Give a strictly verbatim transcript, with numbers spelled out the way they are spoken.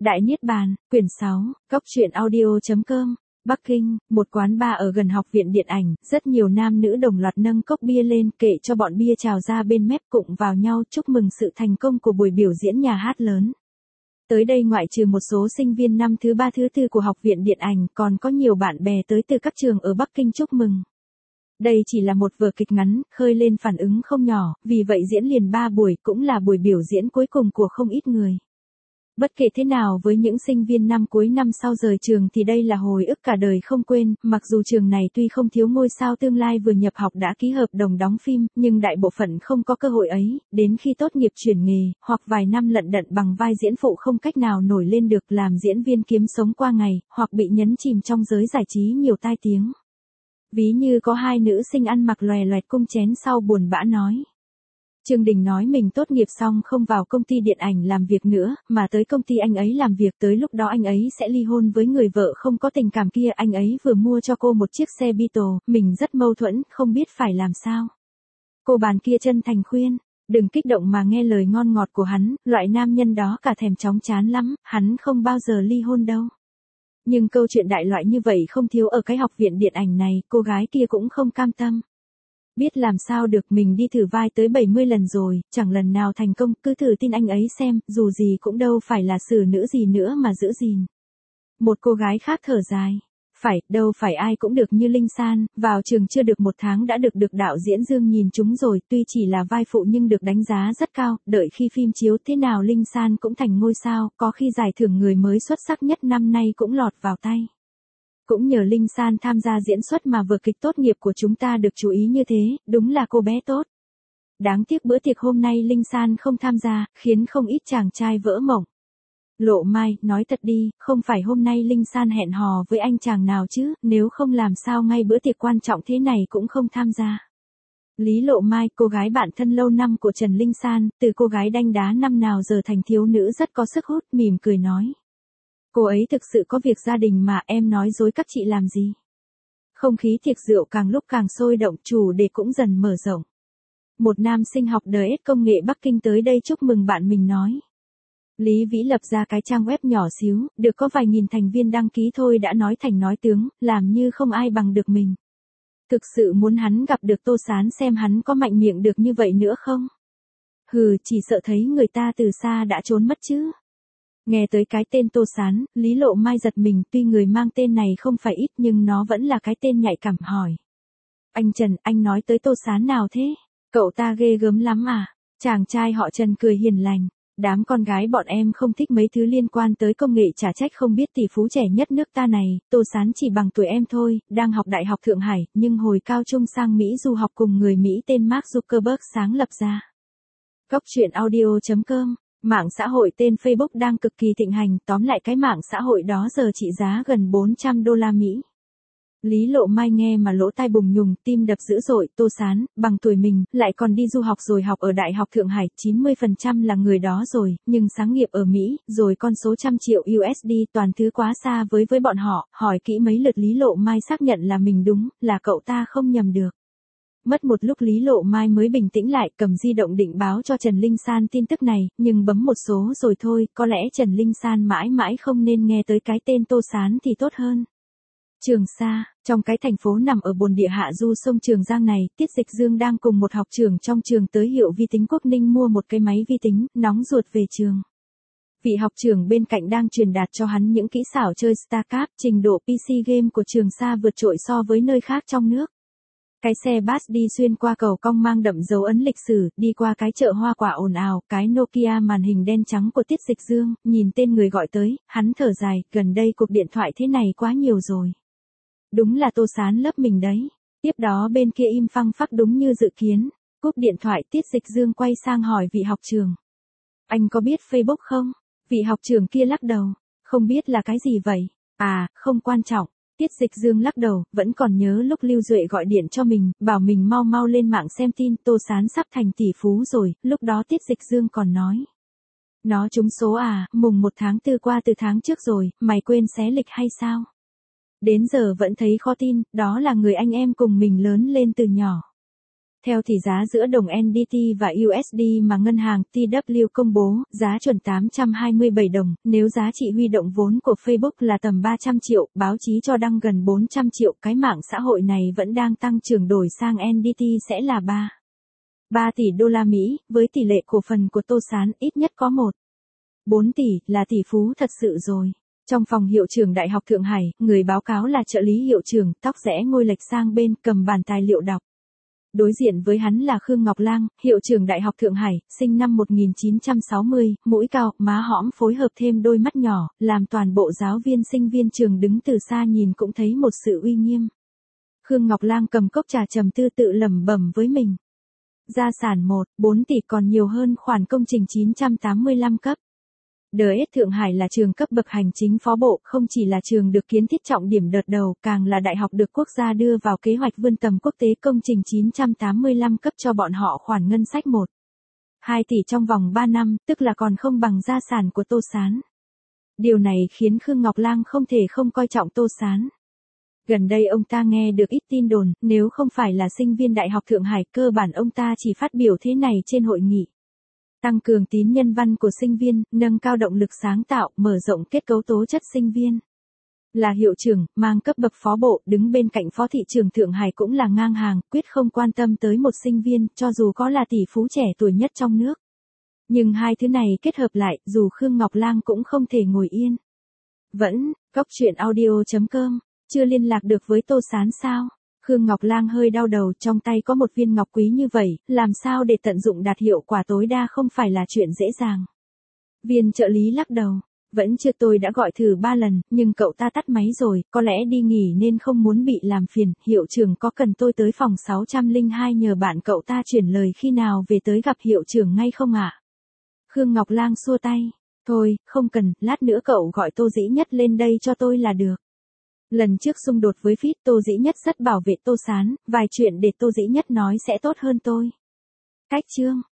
Đại Niết Bàn, quyển sáu, Cóc truyện audio chấm com. Bắc Kinh, một quán bar ở gần học viện điện ảnh, rất nhiều nam nữ đồng loạt nâng cốc bia lên kệ cho bọn bia trào ra bên mép cụng vào nhau chúc mừng sự thành công của buổi biểu diễn nhà hát lớn. Tới đây ngoại trừ một số sinh viên năm thứ ba thứ tư của học viện điện ảnh, còn có nhiều bạn bè tới từ các trường ở Bắc Kinh chúc mừng. Đây chỉ là một vở kịch ngắn, khơi lên phản ứng không nhỏ, vì vậy diễn liền ba buổi cũng là buổi biểu diễn cuối cùng của không ít người. Bất kể thế nào với những sinh viên năm cuối năm sau rời trường thì đây là hồi ức cả đời không quên, mặc dù trường này tuy không thiếu ngôi sao tương lai vừa nhập học đã ký hợp đồng đóng phim, nhưng đại bộ phận không có cơ hội ấy, đến khi tốt nghiệp chuyển nghề, hoặc vài năm lận đận bằng vai diễn phụ không cách nào nổi lên được làm diễn viên kiếm sống qua ngày, hoặc bị nhấn chìm trong giới giải trí nhiều tai tiếng. Ví như có hai nữ sinh ăn mặc lòe loẹt cung chén sau buồn bã nói. Trương Đình nói mình tốt nghiệp xong không vào công ty điện ảnh làm việc nữa, mà tới công ty anh ấy làm việc, tới lúc đó anh ấy sẽ ly hôn với người vợ không có tình cảm kia, anh ấy vừa mua cho cô một chiếc xe Beetle, mình rất mâu thuẫn, không biết phải làm sao. Cô bàn kia chân thành khuyên, đừng kích động mà nghe lời ngon ngọt của hắn, loại nam nhân đó cả thèm chóng chán lắm, hắn không bao giờ ly hôn đâu. Nhưng câu chuyện đại loại như vậy không thiếu ở cái học viện điện ảnh này, cô gái kia cũng không cam tâm. Biết làm sao được, mình đi thử vai tới bảy mươi lần rồi, chẳng lần nào thành công, cứ thử tin anh ấy xem, dù gì cũng đâu phải là xử nữ gì nữa mà giữ gìn. Một cô gái khác thở dài. Phải, đâu phải ai cũng được như Linh San, vào trường chưa được một tháng đã được được đạo diễn Dương nhìn trúng rồi, tuy chỉ là vai phụ nhưng được đánh giá rất cao, đợi khi phim chiếu thế nào Linh San cũng thành ngôi sao, có khi giải thưởng người mới xuất sắc nhất năm nay cũng lọt vào tay. Cũng nhờ Linh San tham gia diễn xuất mà vở kịch tốt nghiệp của chúng ta được chú ý như thế, đúng là cô bé tốt. Đáng tiếc bữa tiệc hôm nay Linh San không tham gia, khiến không ít chàng trai vỡ mộng. Lộ Mai, nói thật đi, không phải hôm nay Linh San hẹn hò với anh chàng nào chứ, nếu không làm sao ngay bữa tiệc quan trọng thế này cũng không tham gia. Lý Lộ Mai, cô gái bạn thân lâu năm của Trần Linh San, từ cô gái đanh đá năm nào giờ thành thiếu nữ rất có sức hút, mỉm cười nói. Cô ấy thực sự có việc gia đình mà, em nói dối các chị làm gì. Không khí tiệc rượu càng lúc càng sôi động, chủ đề cũng dần mở rộng. Một nam sinh học đê ét công nghệ Bắc Kinh tới đây chúc mừng bạn mình nói. Lý Vĩ lập ra cái trang web nhỏ xíu, được có vài nghìn thành viên đăng ký thôi đã nói thành nói tướng, làm như không ai bằng được mình. Thực sự muốn hắn gặp được Tô Sán xem hắn có mạnh miệng được như vậy nữa không? Hừ, chỉ sợ thấy người ta từ xa đã trốn mất chứ. Nghe tới cái tên Tô Sán, Lý Lộ Mai giật mình, tuy người mang tên này không phải ít nhưng nó vẫn là cái tên nhạy cảm, hỏi. Anh Trần, anh nói tới Tô Sán nào thế? Cậu ta ghê gớm lắm à? Chàng trai họ Trần cười hiền lành. Đám con gái bọn em không thích mấy thứ liên quan tới công nghệ, chả trách không biết tỷ phú trẻ nhất nước ta này, Tô Sán chỉ bằng tuổi em thôi, đang học Đại học Thượng Hải, nhưng hồi cao trung sang Mỹ du học cùng người Mỹ tên Mark Zuckerberg sáng lập ra. Cóc truyện audio chấm com. Mạng xã hội tên Facebook đang cực kỳ thịnh hành, tóm lại cái mạng xã hội đó giờ trị giá gần bốn trăm đô la Mỹ. Lý Lộ Mai nghe mà lỗ tai bùng nhùng, tim đập dữ dội, Tô Sán, bằng tuổi mình, lại còn đi du học rồi học ở Đại học Thượng Hải, chín mươi phần trăm là người đó rồi, nhưng sáng nghiệp ở Mỹ, rồi con số trăm triệu u ét đê, toàn thứ quá xa với với bọn họ, hỏi kỹ mấy lượt Lý Lộ Mai xác nhận là mình đúng, là cậu ta không nhầm được. Mất một lúc Lý Lộ Mai mới bình tĩnh lại, cầm di động định báo cho Trần Linh San tin tức này, nhưng bấm một số rồi thôi, có lẽ Trần Linh San mãi mãi không nên nghe tới cái tên Tô Sán thì tốt hơn. Trường Sa, trong cái thành phố nằm ở bồn địa hạ du sông Trường Giang này, Tiết Dịch Dương đang cùng một học trưởng trong trường tới hiệu vi tính Quốc Ninh mua một cái máy vi tính, nóng ruột về trường. Vị học trưởng bên cạnh đang truyền đạt cho hắn những kỹ xảo chơi StarCraft, trình độ pê xê game của Trường Sa vượt trội so với nơi khác trong nước. Cái xe bus đi xuyên qua cầu cong mang đậm dấu ấn lịch sử, đi qua cái chợ hoa quả ồn ào, cái Nokia màn hình đen trắng của Tiết Dịch Dương, nhìn tên người gọi tới, hắn thở dài, gần đây cuộc điện thoại thế này quá nhiều rồi. Đúng là Tô Sán lớp mình đấy. Tiếp đó bên kia im phăng phắc đúng như dự kiến. Cúp điện thoại Tiết Dịch Dương quay sang hỏi vị học trưởng. Anh có biết Facebook không? Vị học trưởng kia lắc đầu. Không biết là cái gì vậy? À, không quan trọng. Tiết Dịch Dương lắc đầu, vẫn còn nhớ lúc Lưu Duệ gọi điện cho mình, bảo mình mau mau lên mạng xem tin, Tô Sán sắp thành tỷ phú rồi, lúc đó Tiết Dịch Dương còn nói. Nó trúng số à, mùng một tháng tư qua từ tháng trước rồi, mày quên xé lịch hay sao? Đến giờ vẫn thấy khó tin, đó là người anh em cùng mình lớn lên từ nhỏ. Theo tỷ giá giữa đồng en đê tê và u ét đê mà ngân hàng tê vê công bố, giá chuẩn tám trăm hai mươi bảy đồng, nếu giá trị huy động vốn của Facebook là tầm ba trăm triệu, báo chí cho đăng gần bốn trăm triệu, cái mạng xã hội này vẫn đang tăng trưởng, đổi sang en đê tê sẽ là ba ba tỷ đô la Mỹ, với tỷ lệ cổ phần của Tô Sán ít nhất có một phẩy bốn tỷ, là tỷ phú thật sự rồi. Trong phòng hiệu trưởng Đại học Thượng Hải, người báo cáo là trợ lý hiệu trưởng, tóc rẽ ngôi lệch sang bên, cầm bản tài liệu đọc. Đối diện với hắn là Khương Ngọc Lang, hiệu trưởng Đại học Thượng Hải, sinh năm một nghìn chín trăm sáu mươi, mũi cao, má hõm phối hợp thêm đôi mắt nhỏ, làm toàn bộ giáo viên sinh viên trường đứng từ xa nhìn cũng thấy một sự uy nghiêm. Khương Ngọc Lang cầm cốc trà trầm tư tự lẩm bẩm với mình. Gia sản một phẩy bốn tỷ còn nhiều hơn khoản công trình chín trăm tám mươi lăm cấp. đê ét Thượng Hải là trường cấp bậc hành chính phó bộ, không chỉ là trường được kiến thiết trọng điểm đợt đầu, càng là đại học được quốc gia đưa vào kế hoạch vươn tầm quốc tế. Công trình chín trăm tám mươi lăm cấp cho bọn họ khoản ngân sách một phẩy hai tỷ trong vòng ba năm, tức là còn không bằng gia sản của Tô Sán. Điều này khiến Khương Ngọc Lang không thể không coi trọng Tô Sán. Gần đây ông ta nghe được ít tin đồn, nếu không phải là sinh viên Đại học Thượng Hải, cơ bản ông ta chỉ phát biểu thế này trên hội nghị. Tăng cường tín nhân văn của sinh viên, nâng cao động lực sáng tạo, mở rộng kết cấu tố chất sinh viên. Là hiệu trưởng, mang cấp bậc phó bộ, đứng bên cạnh phó thị trưởng Thượng Hải cũng là ngang hàng, quyết không quan tâm tới một sinh viên, cho dù có là tỷ phú trẻ tuổi nhất trong nước. Nhưng hai thứ này kết hợp lại, dù Khương Ngọc Lang cũng không thể ngồi yên. Vẫn, Cóc Truyện Audio chấm com, chưa liên lạc được với Tô Sán sao? Khương Ngọc Lang hơi đau đầu, trong tay có một viên ngọc quý như vậy, làm sao để tận dụng đạt hiệu quả tối đa không phải là chuyện dễ dàng. Viên trợ lý lắc đầu, vẫn chưa, tôi đã gọi thử ba lần, nhưng cậu ta tắt máy rồi, có lẽ đi nghỉ nên không muốn bị làm phiền. Hiệu trưởng có cần tôi tới phòng sáu không hai nhờ bạn cậu ta chuyển lời khi nào về tới gặp hiệu trưởng ngay không ạ? Khương Ngọc Lang xua tay, thôi, không cần, lát nữa cậu gọi Tô Dĩ Nhất lên đây cho tôi là được. Lần trước xung đột với Fit, Tô Dĩ Nhất rất bảo vệ Tô Sán, vài chuyện để Tô Dĩ Nhất nói sẽ tốt hơn tôi. Cách chương